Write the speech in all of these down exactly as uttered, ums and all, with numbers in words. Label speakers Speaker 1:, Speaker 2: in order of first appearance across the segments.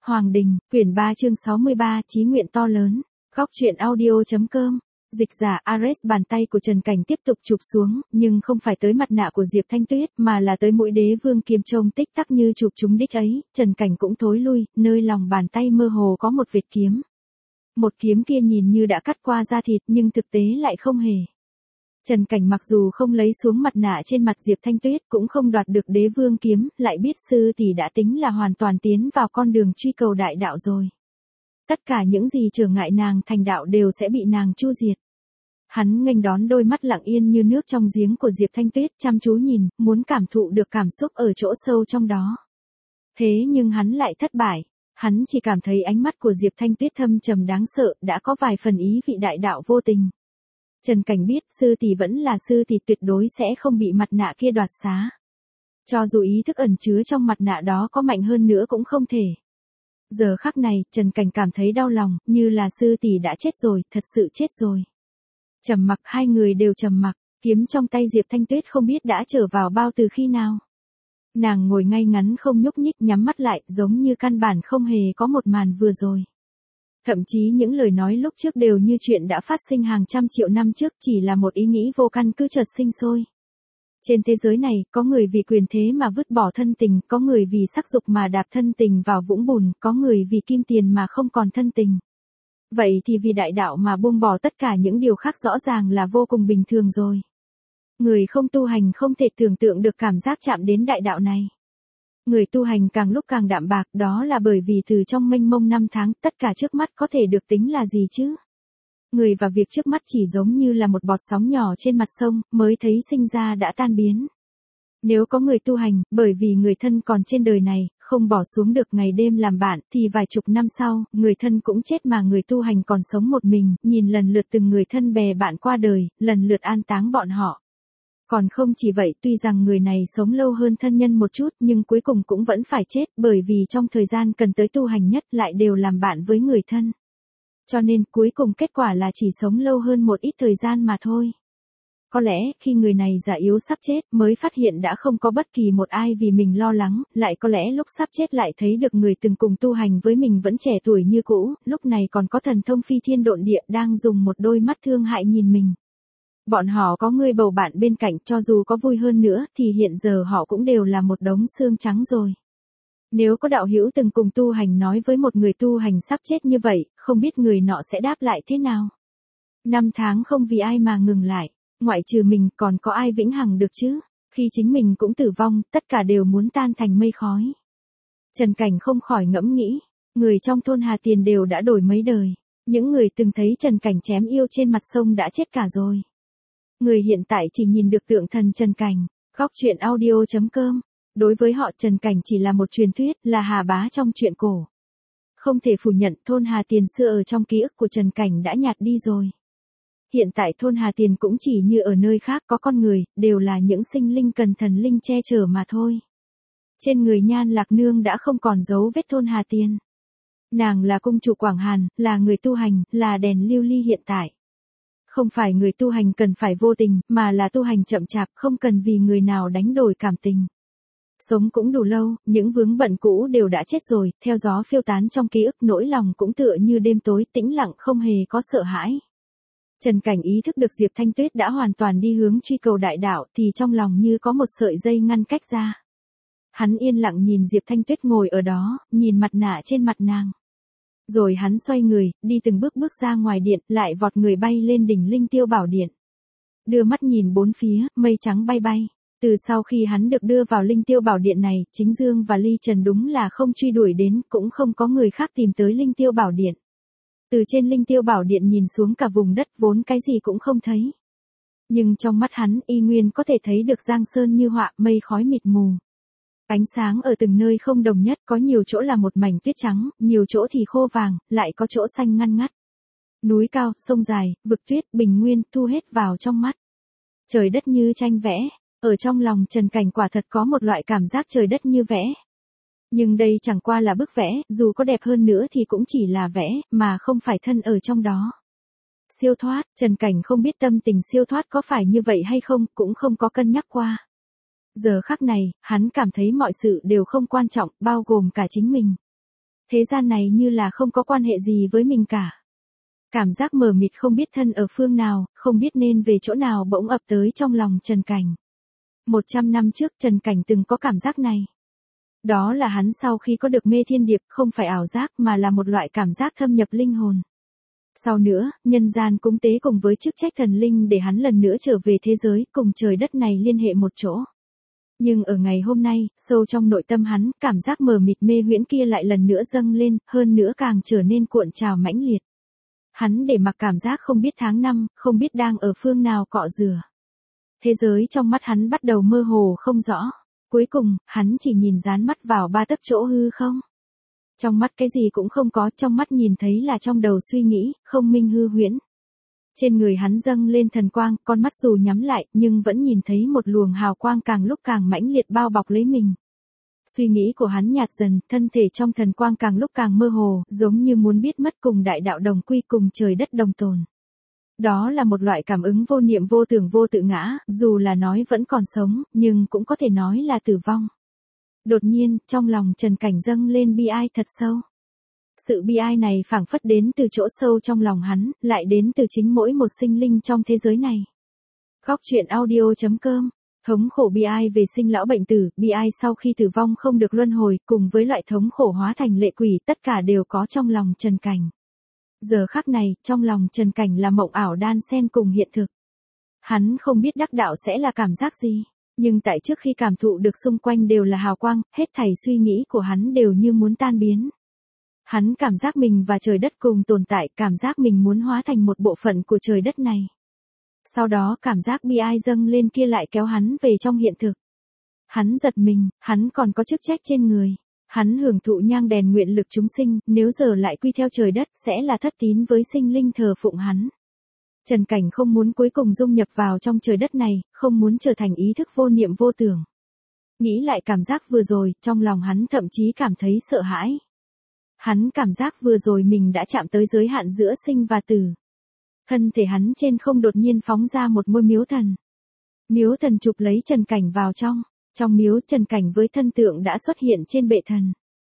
Speaker 1: Hoàng Đình, quyển ba chương sáu mươi ba, chí nguyện to lớn. Góc truyện audio.com. Dịch giả Ares. Bàn tay của Trần Cảnh tiếp tục chụp xuống, nhưng không phải tới mặt nạ của Diệp Thanh Tuyết, mà là tới mũi đế vương kiếm trông tích tắc như chụp trúng đích ấy. Trần Cảnh cũng thối lui, nơi lòng bàn tay mơ hồ có một vệt kiếm. Một kiếm kia nhìn như đã cắt qua da thịt, nhưng thực tế lại không hề. Trần Cảnh mặc dù không lấy xuống mặt nạ trên mặt Diệp Thanh Tuyết, cũng không đoạt được đế vương kiếm, lại biết sư tỷ đã tính là hoàn toàn tiến vào con đường truy cầu đại đạo rồi. Tất cả những gì trở ngại nàng thành đạo đều sẽ bị nàng chu diệt. Hắn nghênh đón đôi mắt lặng yên như nước trong giếng của Diệp Thanh Tuyết, chăm chú nhìn, muốn cảm thụ được cảm xúc ở chỗ sâu trong đó. Thế nhưng hắn lại thất bại. Hắn chỉ cảm thấy ánh mắt của Diệp Thanh Tuyết thâm trầm đáng sợ, đã có vài phần ý vị đại đạo vô tình. Trần Cảnh biết sư tỷ vẫn là sư tỷ, tuyệt đối sẽ không bị mặt nạ kia đoạt xá. Cho dù ý thức ẩn chứa trong mặt nạ đó có mạnh hơn nữa cũng không thể. Giờ khắc này, Trần Cảnh cảm thấy đau lòng, như là sư tỷ đã chết rồi, thật sự chết rồi. Trầm mặc, hai người đều trầm mặc, kiếm trong tay Diệp Thanh Tuyết không biết đã trở vào bao từ khi nào. Nàng ngồi ngay ngắn không nhúc nhích, nhắm mắt lại, giống như căn bản không hề có một màn vừa rồi. Thậm chí những lời nói lúc trước đều như chuyện đã phát sinh hàng trăm triệu năm trước, chỉ là một ý nghĩ vô căn cứ chợt sinh sôi. Trên thế giới này, có người vì quyền thế mà vứt bỏ thân tình, có người vì sắc dục mà đạp thân tình vào vũng bùn, có người vì kim tiền mà không còn thân tình. Vậy thì vì đại đạo mà buông bỏ tất cả những điều khác rõ ràng là vô cùng bình thường rồi. Người không tu hành không thể tưởng tượng được cảm giác chạm đến đại đạo này. Người tu hành càng lúc càng đạm bạc, đó là bởi vì từ trong mênh mông năm tháng, tất cả trước mắt có thể được tính là gì chứ? Người và việc trước mắt chỉ giống như là một bọt sóng nhỏ trên mặt sông, mới thấy sinh ra đã tan biến. Nếu có người tu hành, bởi vì người thân còn trên đời này, không bỏ xuống được ngày đêm làm bạn, thì vài chục năm sau, người thân cũng chết mà người tu hành còn sống một mình, nhìn lần lượt từng người thân bè bạn qua đời, lần lượt an táng bọn họ. Còn không chỉ vậy, tuy rằng người này sống lâu hơn thân nhân một chút, nhưng cuối cùng cũng vẫn phải chết, bởi vì trong thời gian cần tới tu hành nhất lại đều làm bạn với người thân. Cho nên, cuối cùng kết quả là chỉ sống lâu hơn một ít thời gian mà thôi. Có lẽ, khi người này già yếu sắp chết, mới phát hiện đã không có bất kỳ một ai vì mình lo lắng, lại có lẽ lúc sắp chết lại thấy được người từng cùng tu hành với mình vẫn trẻ tuổi như cũ, lúc này còn có thần thông phi thiên độn địa đang dùng một đôi mắt thương hại nhìn mình. Bọn họ có người bầu bạn bên cạnh, cho dù có vui hơn nữa, thì hiện giờ họ cũng đều là một đống xương trắng rồi. Nếu có đạo hữu từng cùng tu hành nói với một người tu hành sắp chết như vậy, không biết người nọ sẽ đáp lại thế nào? Năm tháng không vì ai mà ngừng lại, ngoại trừ mình còn có ai vĩnh hằng được chứ? Khi chính mình cũng tử vong, tất cả đều muốn tan thành mây khói. Trần Cảnh không khỏi ngẫm nghĩ, người trong thôn Hà Tiền đều đã đổi mấy đời. Những người từng thấy Trần Cảnh chém yêu trên mặt sông đã chết cả rồi. Người hiện tại chỉ nhìn được tượng thần Trần Cảnh. Góc truyện audio.com. Đối với họ, Trần Cảnh chỉ là một truyền thuyết, là Hà Bá trong truyện cổ. Không thể phủ nhận, thôn Hà Tiền xưa ở trong ký ức của Trần Cảnh đã nhạt đi rồi. Hiện tại thôn Hà Tiền cũng chỉ như ở nơi khác có con người, đều là những sinh linh cần thần linh che chở mà thôi. Trên người Nhan Lạc Nương đã không còn dấu vết thôn Hà Tiền. Nàng là cung chủ Quảng Hàn, là người tu hành, là đèn lưu ly hiện tại. Không phải người tu hành cần phải vô tình, mà là tu hành chậm chạp, không cần vì người nào đánh đổi cảm tình. Sống cũng đủ lâu, những vướng bận cũ đều đã chết rồi, theo gió phiêu tán trong ký ức, nỗi lòng cũng tựa như đêm tối, tĩnh lặng không hề có sợ hãi. Trần Cảnh ý thức được Diệp Thanh Tuyết đã hoàn toàn đi hướng truy cầu đại đạo, thì trong lòng như có một sợi dây ngăn cách ra. Hắn yên lặng nhìn Diệp Thanh Tuyết ngồi ở đó, nhìn mặt nạ trên mặt nàng. Rồi hắn xoay người, đi từng bước bước ra ngoài điện, lại vọt người bay lên đỉnh Linh Tiêu Bảo Điện. Đưa mắt nhìn bốn phía, mây trắng bay bay. Từ sau khi hắn được đưa vào Linh Tiêu Bảo Điện này, Chính Dương và Ly Trần đúng là không truy đuổi đến, cũng không có người khác tìm tới Linh Tiêu Bảo Điện. Từ trên Linh Tiêu Bảo Điện nhìn xuống cả vùng đất vốn cái gì cũng không thấy. Nhưng trong mắt hắn, y nguyên có thể thấy được giang sơn như họa, mây khói mịt mù. Ánh sáng ở từng nơi không đồng nhất, có nhiều chỗ là một mảnh tuyết trắng, nhiều chỗ thì khô vàng, lại có chỗ xanh ngăn ngắt. Núi cao, sông dài, vực tuyết, bình nguyên, thu hết vào trong mắt. Trời đất như tranh vẽ, ở trong lòng Trần Cảnh quả thật có một loại cảm giác trời đất như vẽ. Nhưng đây chẳng qua là bức vẽ, dù có đẹp hơn nữa thì cũng chỉ là vẽ, mà không phải thân ở trong đó. Siêu thoát, Trần Cảnh không biết tâm tình siêu thoát có phải như vậy hay không, cũng không có cân nhắc qua. Giờ khắc này, hắn cảm thấy mọi sự đều không quan trọng, bao gồm cả chính mình. Thế gian này như là không có quan hệ gì với mình cả. Cảm giác mờ mịt không biết thân ở phương nào, không biết nên về chỗ nào bỗng ập tới trong lòng Trần Cảnh. Một trăm năm trước Trần Cảnh từng có cảm giác này. Đó là hắn sau khi có được mê thiên điệp không phải ảo giác mà là một loại cảm giác thâm nhập linh hồn. Sau nữa, nhân gian cúng tế cùng với chức trách thần linh để hắn lần nữa trở về thế giới cùng trời đất này liên hệ một chỗ. Nhưng ở ngày hôm nay, sâu trong nội tâm hắn, cảm giác mờ mịt mê huyễn kia lại lần nữa dâng lên, hơn nữa càng trở nên cuộn trào mãnh liệt. Hắn để mặc cảm giác không biết tháng năm, không biết đang ở phương nào cọ rửa. Thế giới trong mắt hắn bắt đầu mơ hồ không rõ. Cuối cùng, hắn chỉ nhìn dán mắt vào ba tấc chỗ hư không. Trong mắt cái gì cũng không có, trong mắt nhìn thấy là trong đầu suy nghĩ, không minh hư huyễn. Trên người hắn dâng lên thần quang, con mắt dù nhắm lại, nhưng vẫn nhìn thấy một luồng hào quang càng lúc càng mãnh liệt bao bọc lấy mình. Suy nghĩ của hắn nhạt dần, thân thể trong thần quang càng lúc càng mơ hồ, giống như muốn biết mất cùng đại đạo đồng quy cùng trời đất đồng tồn. Đó là một loại cảm ứng vô niệm vô tưởng vô tự ngã, dù là nói vẫn còn sống, nhưng cũng có thể nói là tử vong. Đột nhiên, trong lòng Trần Cảnh dâng lên bi ai thật sâu. Sự bi ai này phảng phất đến từ chỗ sâu trong lòng hắn, lại đến từ chính mỗi một sinh linh trong thế giới này. Góc truyện audio chấm com. Thống khổ bi ai về sinh lão bệnh tử, bi ai sau khi tử vong không được luân hồi, cùng với loại thống khổ hóa thành lệ quỷ, tất cả đều có trong lòng Trần Cảnh. Giờ khắc này, trong lòng Trần Cảnh là mộng ảo đan xen cùng hiện thực. Hắn không biết đắc đạo sẽ là cảm giác gì, nhưng tại trước khi cảm thụ được xung quanh đều là hào quang, hết thảy suy nghĩ của hắn đều như muốn tan biến. Hắn cảm giác mình và trời đất cùng tồn tại, cảm giác mình muốn hóa thành một bộ phận của trời đất này. Sau đó cảm giác bi ai dâng lên kia lại kéo hắn về trong hiện thực. Hắn giật mình, hắn còn có chức trách trên người. Hắn hưởng thụ nhang đèn nguyện lực chúng sinh, nếu giờ lại quy theo trời đất sẽ là thất tín với sinh linh thờ phụng hắn. Trần Cảnh không muốn cuối cùng dung nhập vào trong trời đất này, không muốn trở thành ý thức vô niệm vô tưởng. Nghĩ lại cảm giác vừa rồi, trong lòng hắn thậm chí cảm thấy sợ hãi. Hắn cảm giác vừa rồi mình đã chạm tới giới hạn giữa sinh và tử. Thân thể hắn trên không đột nhiên phóng ra một ngôi miếu thần. Miếu thần chụp lấy Trần Cảnh vào trong. Trong miếu Trần Cảnh với thân tượng đã xuất hiện trên bệ thần.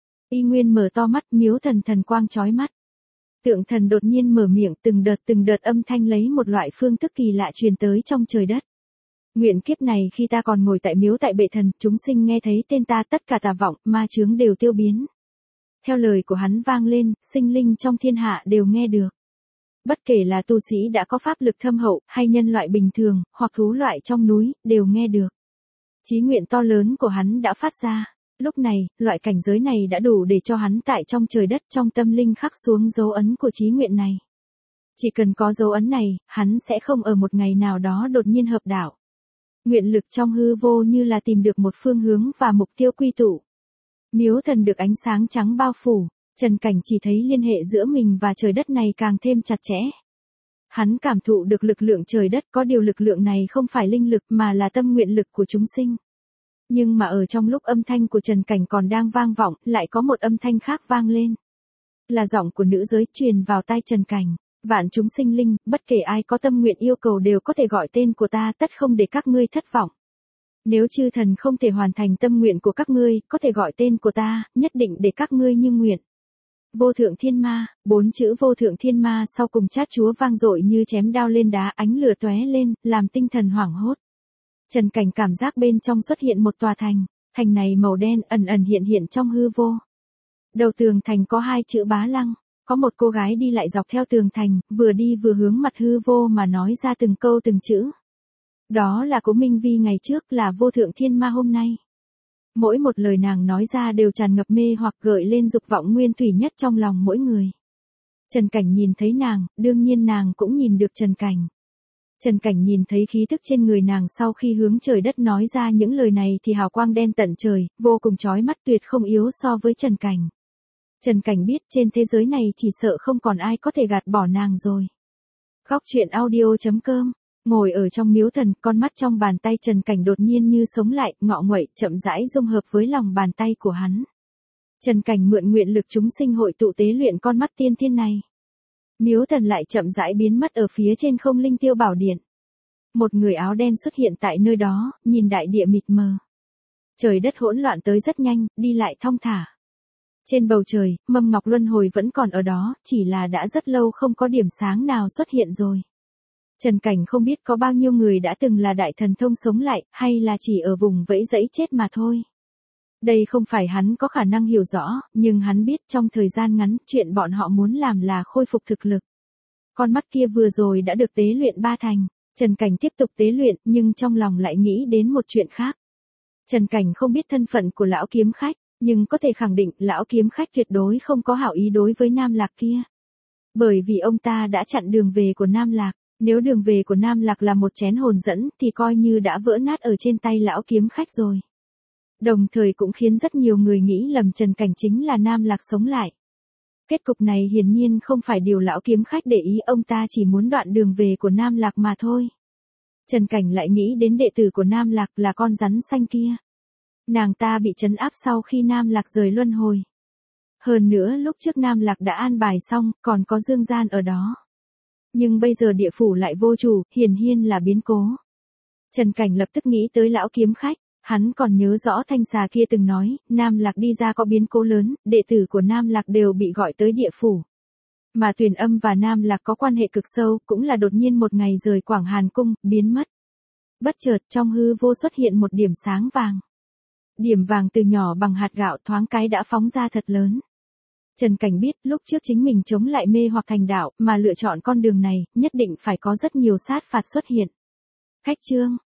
Speaker 1: Y Nguyên mở to mắt, miếu thần thần quang chói mắt. Tượng thần đột nhiên mở miệng, từng đợt từng đợt âm thanh lấy một loại phương thức kỳ lạ truyền tới trong trời đất. Nguyện kiếp này khi ta còn ngồi tại miếu tại bệ thần, chúng sinh nghe thấy tên ta tất cả tà vọng, ma chướng đều tiêu biến. Theo lời của hắn vang lên, sinh linh trong thiên hạ đều nghe được. Bất kể là tu sĩ đã có pháp lực thâm hậu, hay nhân loại bình thường, hoặc thú loại trong núi, đều nghe được. Chí nguyện to lớn của hắn đã phát ra. Lúc này, loại cảnh giới này đã đủ để cho hắn tại trong trời đất trong tâm linh khắc xuống dấu ấn của chí nguyện này. Chỉ cần có dấu ấn này, hắn sẽ không ở một ngày nào đó đột nhiên hợp đạo. Nguyện lực trong hư vô như là tìm được một phương hướng và mục tiêu quy tụ. Miếu thần được ánh sáng trắng bao phủ, Trần Cảnh chỉ thấy liên hệ giữa mình và trời đất này càng thêm chặt chẽ. Hắn cảm thụ được lực lượng trời đất, có điều lực lượng này không phải linh lực mà là tâm nguyện lực của chúng sinh. Nhưng mà ở trong lúc âm thanh của Trần Cảnh còn đang vang vọng, lại có một âm thanh khác vang lên. Là giọng của nữ giới truyền vào tai Trần Cảnh. Vạn chúng sinh linh, bất kể ai có tâm nguyện yêu cầu đều có thể gọi tên của ta, tất không để các ngươi thất vọng. Nếu chư thần không thể hoàn thành tâm nguyện của các ngươi, có thể gọi tên của ta, nhất định để các ngươi như nguyện. Vô thượng thiên ma, bốn chữ vô thượng thiên ma sau cùng chát chúa vang dội như chém đao lên đá, ánh lửa tóe lên, làm tinh thần hoảng hốt. Trần Cảnh cảm giác bên trong xuất hiện một tòa thành, thành này màu đen ẩn ẩn hiện hiện trong hư vô. Đầu tường thành có hai chữ Bá Lăng, có một cô gái đi lại dọc theo tường thành, vừa đi vừa hướng mặt hư vô mà nói ra từng câu từng chữ. Đó là Cố Minh Vi ngày trước, là vô thượng thiên ma hôm nay. Mỗi một lời nàng nói ra đều tràn ngập mê hoặc gợi lên dục vọng nguyên thủy nhất trong lòng mỗi người. Trần Cảnh nhìn thấy nàng, đương nhiên nàng cũng nhìn được Trần Cảnh. Trần Cảnh nhìn thấy khí thức trên người nàng sau khi hướng trời đất nói ra những lời này thì hào quang đen tận trời, vô cùng chói mắt, tuyệt không yếu so với Trần Cảnh. Trần Cảnh biết trên thế giới này chỉ sợ không còn ai có thể gạt bỏ nàng rồi. Góc truyện audio chấm com. Ngồi ở trong miếu thần, con mắt trong bàn tay Trần Cảnh đột nhiên như sống lại, ngọ nguậy, chậm rãi dung hợp với lòng bàn tay của hắn. Trần Cảnh mượn nguyện lực chúng sinh hội tụ tế luyện con mắt tiên thiên này. Miếu thần lại chậm rãi biến mất ở phía trên không linh tiêu bảo điện. Một người áo đen xuất hiện tại nơi đó, nhìn đại địa mịt mờ. Trời đất hỗn loạn tới rất nhanh, đi lại thong thả. Trên bầu trời, mâm ngọc luân hồi vẫn còn ở đó, chỉ là đã rất lâu không có điểm sáng nào xuất hiện rồi. Trần Cảnh không biết có bao nhiêu người đã từng là đại thần thông sống lại, hay là chỉ ở vùng vẫy dẫy chết mà thôi. Đây không phải hắn có khả năng hiểu rõ, nhưng hắn biết trong thời gian ngắn, chuyện bọn họ muốn làm là khôi phục thực lực. Con mắt kia vừa rồi đã được tế luyện ba thành. Trần Cảnh tiếp tục tế luyện, nhưng trong lòng lại nghĩ đến một chuyện khác. Trần Cảnh không biết thân phận của lão kiếm khách, nhưng có thể khẳng định lão kiếm khách tuyệt đối không có hảo ý đối với Nam Lạc kia. Bởi vì ông ta đã chặn đường về của Nam Lạc, nếu đường về của Nam Lạc là một chén hồn dẫn thì coi như đã vỡ nát ở trên tay lão kiếm khách rồi. Đồng thời cũng khiến rất nhiều người nghĩ lầm Trần Cảnh chính là Nam Lạc sống lại. Kết cục này hiển nhiên không phải điều lão kiếm khách để ý, ông ta chỉ muốn đoạn đường về của Nam Lạc mà thôi. Trần Cảnh lại nghĩ đến đệ tử của Nam Lạc là con rắn xanh kia. Nàng ta bị trấn áp sau khi Nam Lạc rời luân hồi. Hơn nữa lúc trước Nam Lạc đã an bài xong, còn có dương gian ở đó. Nhưng bây giờ địa phủ lại vô chủ, hiển nhiên là biến cố. Trần Cảnh lập tức nghĩ tới lão kiếm khách, hắn còn nhớ rõ thanh xà kia từng nói, Nam Lạc đi ra có biến cố lớn, đệ tử của Nam Lạc đều bị gọi tới địa phủ. Mà Tuyền Âm và Nam Lạc có quan hệ cực sâu, cũng là đột nhiên một ngày rời Quảng Hàn Cung, biến mất. Bất chợt trong hư vô xuất hiện một điểm sáng vàng. Điểm vàng từ nhỏ bằng hạt gạo thoáng cái đã phóng ra thật lớn. Trần Cảnh biết lúc trước chính mình chống lại mê hoặc thành đạo, mà lựa chọn con đường này, nhất định phải có rất nhiều sát phạt xuất hiện. Khách chương,